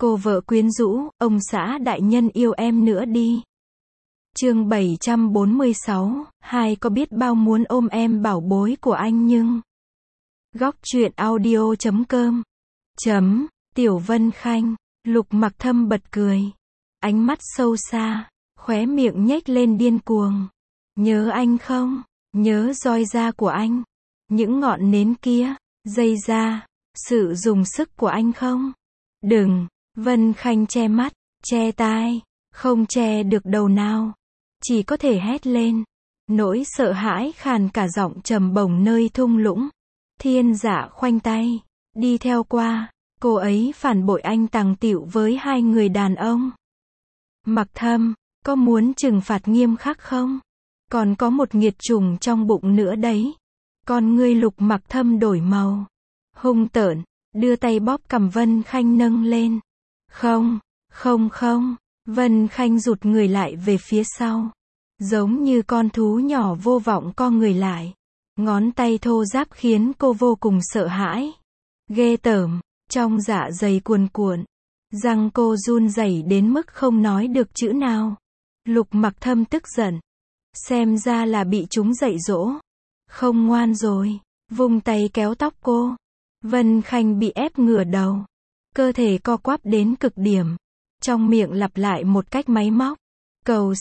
Cô vợ quyến rũ, ông xã đại nhân yêu em nữa đi. Chương 746, hai có biết bao muốn ôm em bảo bối của anh nhưng. Góc truyện audio.com Tiểu Vân Khanh, Lục Mặc Thâm bật cười. Ánh mắt sâu xa, khóe miệng nhếch lên điên cuồng. Nhớ anh không? Nhớ roi da của anh? Những ngọn nến kia, dây da, sự dùng sức của anh không? Đừng, Vân Khanh che mắt, che tai, không che được đầu nào. Chỉ có thể hét lên. Nỗi sợ hãi khàn cả giọng trầm bổng nơi thung lũng. Thiên Dạ khoanh tay, đi theo qua. Cô ấy phản bội anh tàng tịu với hai người đàn ông. Mặc Thâm, có muốn trừng phạt nghiêm khắc không? Còn có một nghiệt chủng trong bụng nữa đấy. Con ngươi Lục Mặc Thâm đổi màu. Hung tợn, đưa tay bóp cằm Vân Khanh nâng lên. Không. Vân Khanh rụt người lại về phía sau. Giống như con thú nhỏ vô vọng co người lại. Ngón tay thô ráp khiến cô vô cùng sợ hãi. Ghê tởm, trong dạ dày cuồn cuộn. Răng cô run rẩy đến mức không nói được chữ nào. Lục Mặc Thâm tức giận. Xem ra là bị chúng dạy dỗ. Không ngoan rồi. Vung tay kéo tóc cô. Vân Khanh bị ép ngửa đầu. Cơ thể co quắp đến cực điểm. Trong miệng lặp lại một cách máy móc. Cầu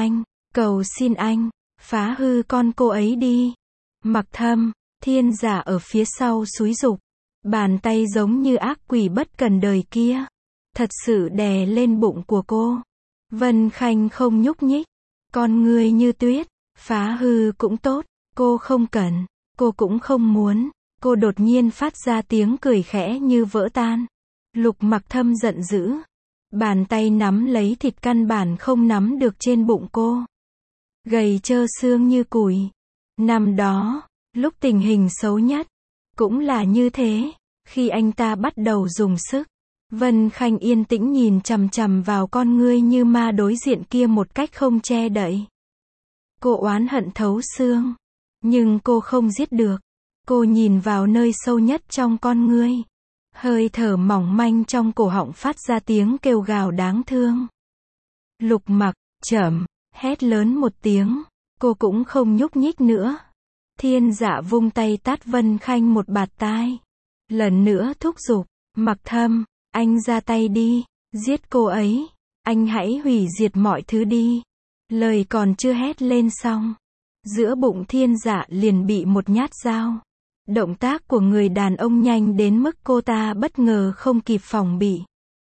xin anh, phá hư con cô ấy đi. Mặc Thâm, Thiên Giả ở phía sau xúi giục. Bàn tay giống như ác quỷ bất cần đời kia. Thật sự đè lên bụng của cô. Vân Khanh không nhúc nhích. Con ngươi như tuyết. Phá hư cũng tốt. Cô không cần. Cô cũng không muốn. Cô đột nhiên phát ra tiếng cười khẽ như vỡ tan. Lục Mặc Thâm giận dữ. Bàn tay nắm lấy thịt căn bản không nắm được trên bụng cô. Gầy trơ xương như củi. Năm đó, lúc tình hình xấu nhất, cũng là như thế. Khi anh ta bắt đầu dùng sức, Vân Khanh yên tĩnh nhìn chằm chằm vào con ngươi như ma đối diện kia một cách không che đậy. Cô oán hận thấu xương. Nhưng cô không giết được. Cô nhìn vào nơi sâu nhất trong con ngươi. Hơi thở mỏng manh trong cổ họng phát ra tiếng kêu gào đáng thương. Lục Mặc, chậm, hét lớn một tiếng. Cô cũng không nhúc nhích nữa. Thiên Dạ vung tay tát Vân Khanh một bạt tai. Lần nữa thúc giục. Mặc Thâm, anh ra tay đi. Giết cô ấy. Anh hãy hủy diệt mọi thứ đi. Lời còn chưa hét lên xong. Giữa bụng Thiên Dạ liền bị một nhát dao. Động tác của người đàn ông nhanh đến mức cô ta bất ngờ không kịp phòng bị.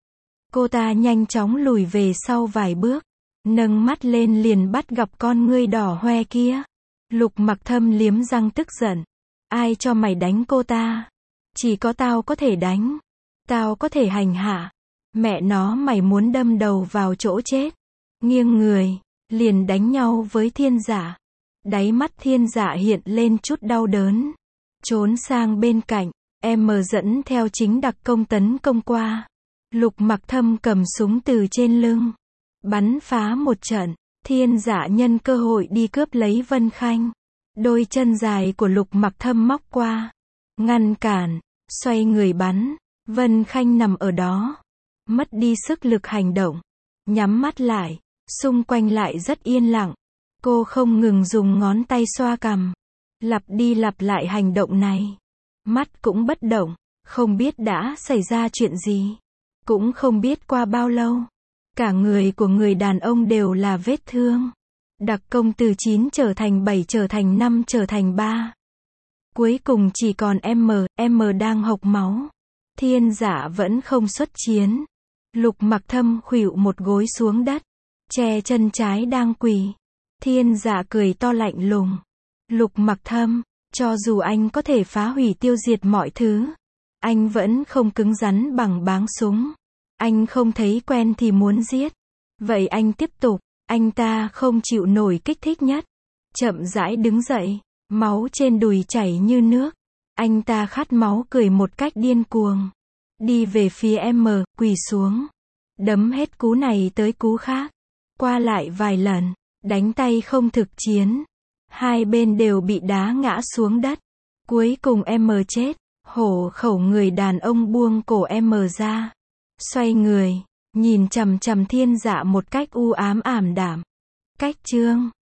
Cô ta nhanh chóng lùi về sau vài bước. Nâng mắt lên liền bắt gặp con ngươi đỏ hoe kia. Lục Mặc Thâm liếm răng tức giận. Ai cho mày đánh cô ta? Chỉ có tao có thể đánh. Tao có thể hành hạ. Mẹ nó mày muốn đâm đầu vào chỗ chết. Nghiêng người, liền đánh nhau với Thiên Giả. Đáy mắt Thiên Giả hiện lên chút đau đớn. Trốn sang bên cạnh, em dẫn theo chính đặc công tấn công qua. Lục Mặc Thâm cầm súng từ trên lưng. Bắn phá một trận. Thiên Giả nhân cơ hội đi cướp lấy Vân Khanh. Đôi chân dài của Lục Mặc Thâm móc qua. Ngăn cản, xoay người bắn. Vân Khanh nằm ở đó. Mất đi sức lực hành động. Nhắm mắt lại. Xung quanh lại rất yên lặng. Cô không ngừng dùng ngón tay xoa cằm. Lặp đi lặp lại hành động này. Mắt cũng bất động. Không biết đã xảy ra chuyện gì. Cũng không biết qua bao lâu. Cả người của người đàn ông đều là vết thương. Đặc công từ 9 trở thành 7 trở thành 5 trở thành 3. Cuối cùng chỉ còn M đang hộc máu. Thiên Giả vẫn không xuất chiến. Lục Mặc Thâm khuỵu một gối xuống đất. Che chân trái đang quỳ. Thiên Giả cười to lạnh lùng. Lục Mặc Thâm, cho dù anh có thể phá hủy tiêu diệt mọi thứ, anh vẫn không cứng rắn bằng báng súng. Anh không thấy quen thì muốn giết. Vậy anh tiếp tục. Anh ta không chịu nổi kích thích nhất. Chậm rãi đứng dậy. Máu trên đùi chảy như nước. Anh ta khát máu cười một cách điên cuồng. Đi về phía quỳ xuống. Đấm hết cú này tới cú khác. Qua lại vài lần. Đánh tay không thực chiến. Hai bên đều bị đá ngã xuống đất. Cuối cùng chết. Hổ khẩu người đàn ông buông cổ ra. Xoay người, nhìn chằm chằm Thiên Dạ một cách u ám ảm đạm. Cách chương